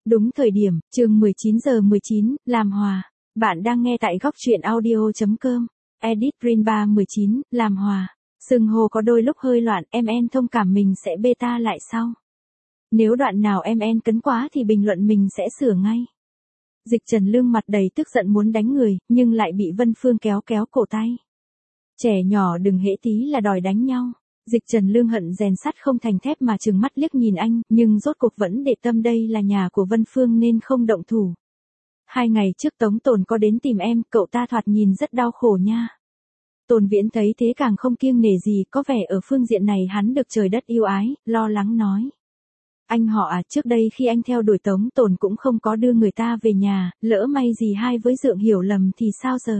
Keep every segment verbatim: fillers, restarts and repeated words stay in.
Đúng thời điểm, chương mười chín giờ mười chín, làm hòa. Bạn đang nghe tại góc truyện audio.com. Edit Green ba mười chín, làm hòa. Sừng hồ có đôi lúc hơi loạn, em en thông cảm mình sẽ beta lại sau. Nếu đoạn nào em en cấn quá thì bình luận mình sẽ sửa ngay. Dịch Trần Lương mặt đầy tức giận muốn đánh người, nhưng lại bị Vân Phương kéo kéo cổ tay. Trẻ nhỏ đừng hễ tí là đòi đánh nhau. Dịch Trần Lương hận rèn sắt không thành thép mà trừng mắt liếc nhìn anh, nhưng rốt cuộc vẫn để tâm đây là nhà của Vân Phương nên không động thủ. Hai ngày trước Tống Tồn có đến tìm em, cậu ta thoạt nhìn rất đau khổ nha. Tồn Viễn thấy thế càng không kiêng nể gì, có vẻ ở phương diện này hắn được trời đất yêu ái, lo lắng nói. Anh họ à, trước đây khi anh theo đuổi Tống Tồn cũng không có đưa người ta về nhà, lỡ may gì hai với Dượng hiểu lầm thì sao giờ?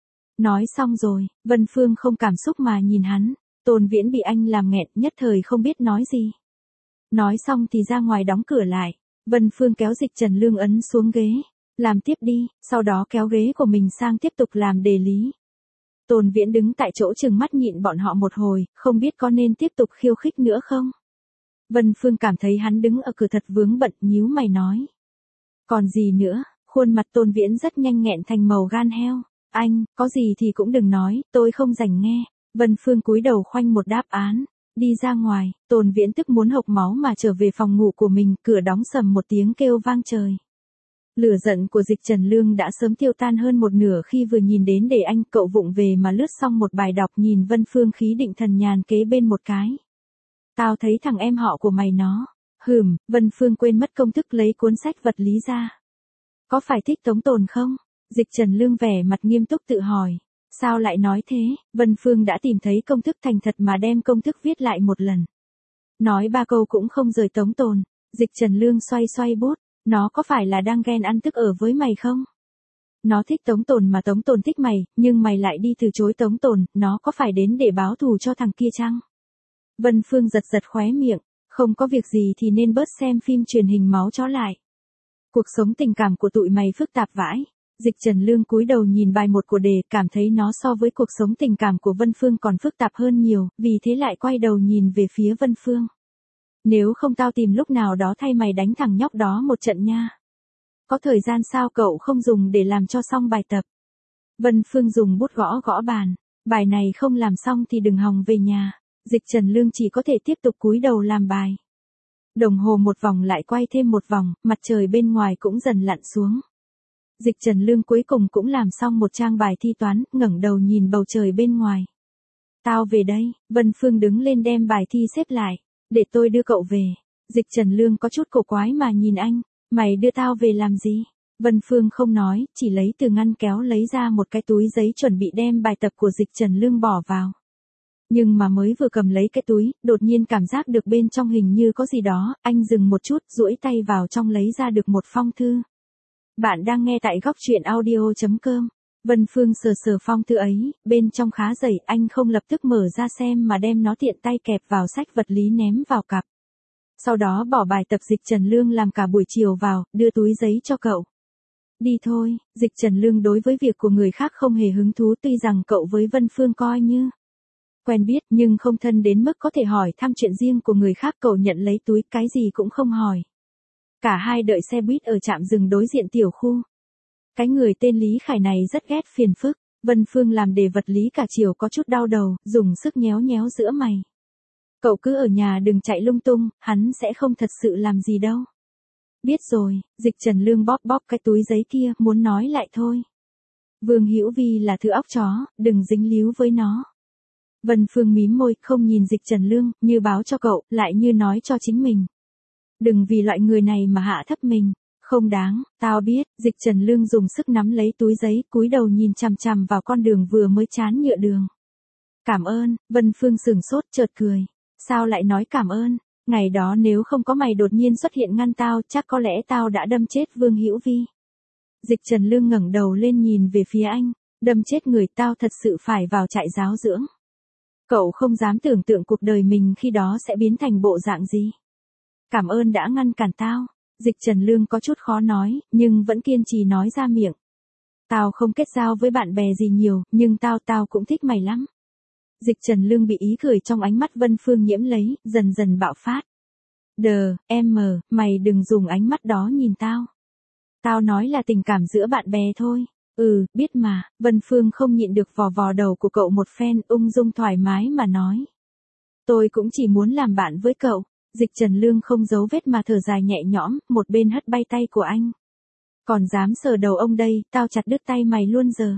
Nói xong rồi, Vân Phương không cảm xúc mà nhìn hắn. Tồn Viễn bị anh làm nghẹn, nhất thời không biết nói gì. Nói xong thì ra ngoài đóng cửa lại. Vân Phương kéo Dịch Trần Lương ấn xuống ghế. Làm tiếp đi, sau đó kéo ghế của mình sang tiếp tục làm đề lý. Tồn Viễn đứng tại chỗ chừng mắt nhịn bọn họ một hồi, không biết có nên tiếp tục khiêu khích nữa không. Vân Phương cảm thấy hắn đứng ở cửa thật vướng bận, nhíu mày nói. Còn gì nữa, khuôn mặt Tồn Viễn rất nhanh nghẹn thành màu gan heo. Anh, có gì thì cũng đừng nói, tôi không rảnh nghe. Vân Phương cúi đầu khoanh một đáp án, đi ra ngoài. Tồn Viễn tức muốn hộc máu mà trở về phòng ngủ của mình, cửa đóng sầm một tiếng kêu vang trời. Lửa giận của Dịch Trần Lương đã sớm tiêu tan hơn một nửa khi vừa nhìn đến để anh cậu vụng về mà lướt xong một bài đọc, nhìn Vân Phương khí định thần nhàn kế bên một cái. Tao thấy thằng em họ của mày nó. Hừm, Vân Phương quên mất công thức lấy cuốn sách vật lý ra. Có phải thích Tống Tồn không? Dịch Trần Lương vẻ mặt nghiêm túc tự hỏi. Sao lại nói thế? Vân Phương đã tìm thấy công thức thành thật mà đem công thức viết lại một lần. Nói ba câu cũng không rời Tống Tồn. Dịch Trần Lương xoay xoay bút. Nó có phải là đang ghen ăn tức ở với mày không? Nó thích Tống Tồn mà Tống Tồn thích mày, nhưng mày lại đi từ chối Tống Tồn, nó có phải đến để báo thù cho thằng kia chăng? Vân Phương giật giật khóe miệng, không có việc gì thì nên bớt xem phim truyền hình máu chó lại. Cuộc sống tình cảm của tụi mày phức tạp vãi. Dịch Trần Lương cúi đầu nhìn bài một của đề, cảm thấy nó so với cuộc sống tình cảm của Vân Phương còn phức tạp hơn nhiều, vì thế lại quay đầu nhìn về phía Vân Phương. Nếu không tao tìm lúc nào đó thay mày đánh thằng nhóc đó một trận nha. Có thời gian sao cậu không dùng để làm cho xong bài tập? Vân Phương dùng bút gõ gõ bàn. Bài này không làm xong thì đừng hòng về nhà. Dịch Trần Lương chỉ có thể tiếp tục cúi đầu làm bài. Đồng hồ một vòng lại quay thêm một vòng, mặt trời bên ngoài cũng dần lặn xuống. Dịch Trần Lương cuối cùng cũng làm xong một trang bài thi toán, ngẩng đầu nhìn bầu trời bên ngoài. Tao về đây. Vân Phương đứng lên đem bài thi xếp lại. Để tôi đưa cậu về. Dịch Trần Lương có chút cổ quái mà nhìn anh. Mày đưa tao về làm gì? Vân Phương không nói, chỉ lấy từ ngăn kéo lấy ra một cái túi giấy chuẩn bị đem bài tập của Dịch Trần Lương bỏ vào. Nhưng mà mới vừa cầm lấy cái túi, đột nhiên cảm giác được bên trong hình như có gì đó, anh dừng một chút, duỗi tay vào trong lấy ra được một phong thư. Bạn đang nghe tại góc truyện audio.com. Vân Phương sờ sờ phong thư ấy, bên trong khá dày, anh không lập tức mở ra xem mà đem nó tiện tay kẹp vào sách vật lý ném vào cặp. Sau đó bỏ bài tập Dịch Trần Lương làm cả buổi chiều vào, đưa túi giấy cho cậu. Đi thôi. Dịch Trần Lương đối với việc của người khác không hề hứng thú, tuy rằng cậu với Vân Phương coi như quen biết nhưng không thân đến mức có thể hỏi thăm chuyện riêng của người khác. Cậu nhận lấy túi, cái gì cũng không hỏi. Cả hai đợi xe buýt ở trạm dừng đối diện tiểu khu. Cái người tên Lý Khải này rất ghét phiền phức. Vân Phương làm đề vật lý cả chiều có chút đau đầu, dùng sức nhéo nhéo giữa mày. Cậu cứ ở nhà đừng chạy lung tung, hắn sẽ không thật sự làm gì đâu. Biết rồi. Dịch Trần Lương bóp bóp cái túi giấy kia, muốn nói lại thôi. Vương Hữu Vi là thứ óc chó, đừng dính líu với nó. Vân Phương mím môi, không nhìn Dịch Trần Lương, như báo cho cậu, lại như nói cho chính mình. Đừng vì loại người này mà hạ thấp mình. Không đáng, tao biết. Dịch Trần Lương dùng sức nắm lấy túi giấy, cúi đầu nhìn chằm chằm vào con đường vừa mới chán nhựa đường. Cảm ơn. Vân Phương sửng sốt, chợt cười. Sao lại nói cảm ơn? Ngày đó nếu không có mày đột nhiên xuất hiện ngăn tao, chắc có lẽ tao đã đâm chết Vương Hữu Vi. Dịch Trần Lương ngẩng đầu lên nhìn về phía anh. Đâm chết người, tao thật sự phải vào trại giáo dưỡng. Cậu không dám tưởng tượng cuộc đời mình khi đó sẽ biến thành bộ dạng gì. Cảm ơn đã ngăn cản tao. Dịch Trần Lương có chút khó nói, nhưng vẫn kiên trì nói ra miệng. Tao không kết giao với bạn bè gì nhiều, nhưng tao tao cũng thích mày lắm. Dịch Trần Lương bị ý cười trong ánh mắt Vân Phương nhiễm lấy, dần dần bạo phát. Đờ, em mờ, mày đừng dùng ánh mắt đó nhìn tao. Tao nói là tình cảm giữa bạn bè thôi. Ừ, biết mà. Vân Phương không nhịn được vò vò đầu của cậu một phen, ung dung thoải mái mà nói. Tôi cũng chỉ muốn làm bạn với cậu. Dịch Trần Lương không giấu vết mà thở dài nhẹ nhõm, một bên hất bay tay của anh. Còn dám sờ đầu ông đây, tao chặt đứt tay mày luôn giờ.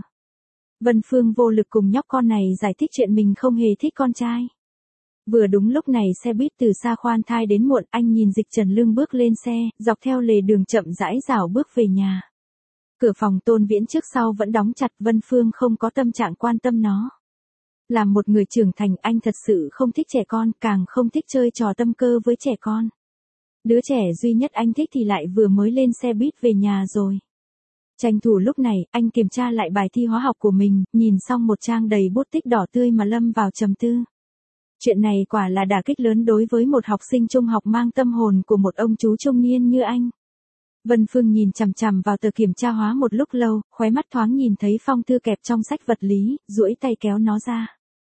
Vân Phương vô lực cùng nhóc con này giải thích chuyện mình không hề thích con trai. Vừa đúng lúc này xe buýt từ xa khoan thai đến muộn, anh nhìn Dịch Trần Lương bước lên xe, dọc theo lề đường chậm rãi rảo bước về nhà. Cửa phòng Tôn Viễn trước sau vẫn đóng chặt, Vân Phương không có tâm trạng quan tâm nó. Làm một người trưởng thành, anh thật sự không thích trẻ con, càng không thích chơi trò tâm cơ với trẻ con. Đứa trẻ duy nhất anh thích thì lại vừa mới lên xe buýt về nhà rồi. Tranh thủ lúc này, anh kiểm tra lại bài thi hóa học của mình, nhìn xong một trang đầy bút tích đỏ tươi mà lâm vào trầm tư. Chuyện này quả là đả kích lớn đối với một học sinh trung học mang tâm hồn của một ông chú trung niên như anh. Vân Phương nhìn chằm chằm vào tờ kiểm tra hóa một lúc lâu, khóe mắt thoáng nhìn thấy phong thư kẹp trong sách vật lý, duỗi tay kéo nó ra.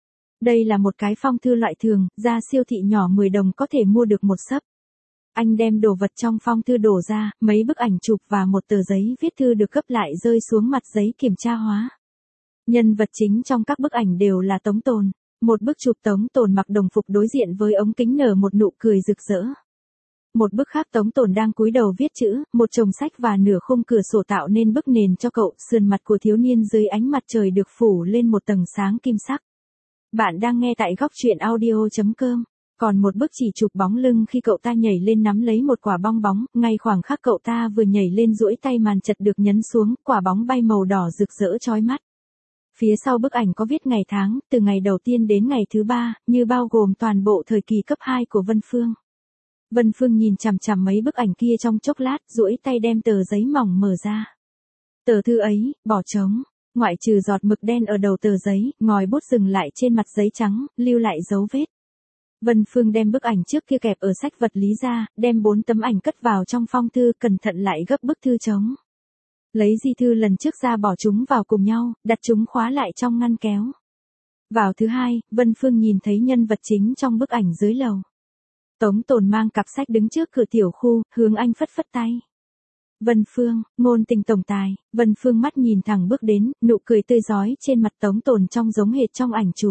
Đây là một cái phong thư loại thường, ra siêu thị nhỏ mười đồng có thể mua được một xấp. Anh đem đồ vật trong phong thư đổ ra, mấy bức ảnh chụp và một tờ giấy viết thư được gấp lại rơi xuống mặt giấy kiểm tra hóa. Nhân vật chính trong các bức ảnh đều là Tống Tồn. Một bức chụp Tống Tồn mặc đồng phục đối diện với ống kính nở một nụ cười rực rỡ. Một bức khác Tống Tồn đang cúi đầu viết chữ, một chồng sách và nửa khung cửa sổ tạo nên bức nền cho cậu, sườn mặt của thiếu niên dưới ánh mặt trời được phủ lên một tầng sáng kim sắc. Bạn đang nghe tại góc truyện audio chấm com. Còn một bức chỉ chụp bóng lưng khi cậu ta nhảy lên nắm lấy một quả bong bóng, ngay khoảng khắc cậu ta vừa nhảy lên duỗi tay màn chật được nhấn xuống, quả bóng bay màu đỏ rực rỡ chói mắt. Phía sau bức ảnh có viết ngày tháng, từ ngày đầu tiên đến ngày thứ ba, như bao gồm toàn bộ thời kỳ cấp hai của Vân Phương. Vân Phương nhìn chằm chằm mấy bức ảnh kia trong chốc lát, duỗi tay đem tờ giấy mỏng mở ra. Tờ thư ấy, bỏ trống, ngoại trừ giọt mực đen ở đầu tờ giấy, ngòi bút dừng lại trên mặt giấy trắng, lưu lại dấu vết. Vân Phương đem bức ảnh trước kia kẹp ở sách vật lý ra, đem bốn tấm ảnh cất vào trong phong thư, cẩn thận lại gấp bức thư trống. Lấy di thư lần trước ra bỏ chúng vào cùng nhau, đặt chúng khóa lại trong ngăn kéo. Vào thứ hai, Vân Phương nhìn thấy nhân vật chính trong bức ảnh dưới lầu. Tống Tồn mang cặp sách đứng trước cửa tiểu khu, hướng anh phất phất tay. Vân Phương, ngôn tình tổng tài. Vân Phương mắt nhìn thẳng bước đến, nụ cười tươi rói trên mặt Tống Tồn trông giống hệt trong ảnh chụp.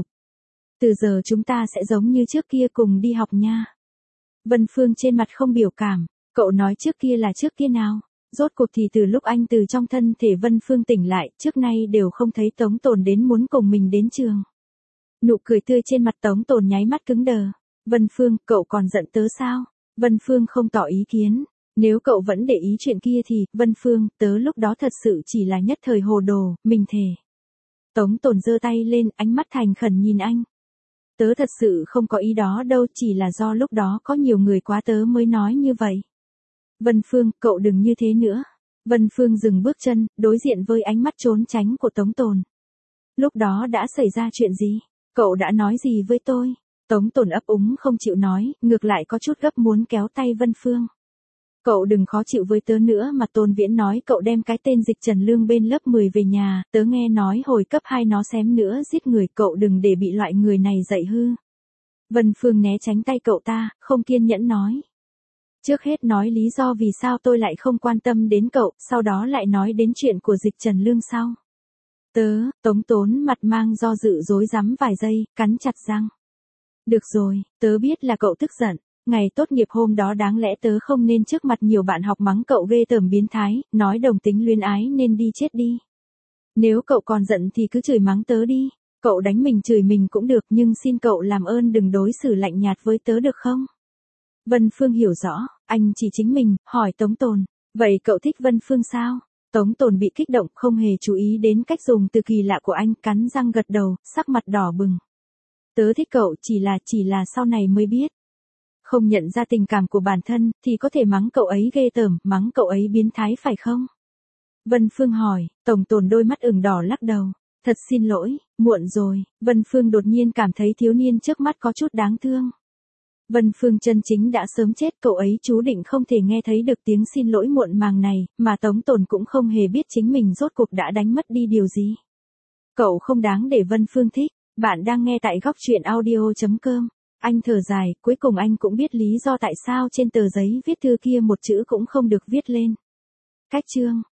Từ giờ chúng ta sẽ giống như trước kia cùng đi học nha. Vân Phương trên mặt không biểu cảm, cậu nói trước kia là trước kia nào? Rốt cuộc thì từ lúc anh từ trong thân thể Vân Phương tỉnh lại, trước nay đều không thấy Tống Tồn đến muốn cùng mình đến trường. Nụ cười tươi trên mặt Tống Tồn nháy mắt cứng đờ. Vân Phương, cậu còn giận tớ sao? Vân Phương không tỏ ý kiến. Nếu cậu vẫn để ý chuyện kia thì, Vân Phương, tớ lúc đó thật sự chỉ là nhất thời hồ đồ, mình thề. Tống Tồn giơ tay lên, ánh mắt thành khẩn nhìn anh. Tớ thật sự không có ý đó đâu, chỉ là do lúc đó có nhiều người quá tớ mới nói như vậy. Vân Phương, cậu đừng như thế nữa. Vân Phương dừng bước chân, đối diện với ánh mắt trốn tránh của Tống Tồn. Lúc đó đã xảy ra chuyện gì? Cậu đã nói gì với tôi? Tống Tồn ấp úng không chịu nói, ngược lại có chút gấp muốn kéo tay Vân Phương. Cậu đừng khó chịu với tớ nữa mà Tôn Viễn nói cậu đem cái tên Dịch Trần Lương bên lớp mười về nhà, tớ nghe nói hồi cấp hai nó xém nữa giết người, cậu đừng để bị loại người này dạy hư. Vân Phương né tránh tay cậu ta, không kiên nhẫn nói. Trước hết nói lý do vì sao tôi lại không quan tâm đến cậu, sau đó lại nói đến chuyện của Dịch Trần Lương sau. Tớ, Tống Tốn mặt mang do dự rối rắm vài giây, cắn chặt răng. Được rồi, tớ biết là cậu tức giận. Ngày tốt nghiệp hôm đó đáng lẽ tớ không nên trước mặt nhiều bạn học mắng cậu ghê tởm biến thái, nói đồng tính luyến ái nên đi chết đi. Nếu cậu còn giận thì cứ chửi mắng tớ đi, cậu đánh mình chửi mình cũng được nhưng xin cậu làm ơn đừng đối xử lạnh nhạt với tớ được không? Vân Phương hiểu rõ, anh chỉ chính mình, hỏi Tống Tồn, vậy cậu thích Vân Phương sao? Tống Tồn bị kích động không hề chú ý đến cách dùng từ kỳ lạ của anh, cắn răng gật đầu, sắc mặt đỏ bừng. Tớ thích cậu chỉ là chỉ là sau này mới biết. Không nhận ra tình cảm của bản thân, thì có thể mắng cậu ấy ghê tởm, mắng cậu ấy biến thái phải không? Vân Phương hỏi, Tống Tồn đôi mắt ửng đỏ lắc đầu. Thật xin lỗi, muộn rồi. Vân Phương đột nhiên cảm thấy thiếu niên trước mắt có chút đáng thương. Vân Phương chân chính đã sớm chết, cậu ấy chú định không thể nghe thấy được tiếng xin lỗi muộn màng này, mà Tống Tồn cũng không hề biết chính mình rốt cuộc đã đánh mất đi điều gì. Cậu không đáng để Vân Phương thích. Bạn đang nghe tại góc truyện audio chấm com. Anh thở dài, cuối cùng anh cũng biết lý do tại sao trên tờ giấy viết thư kia một chữ cũng không được viết lên. Cách chương.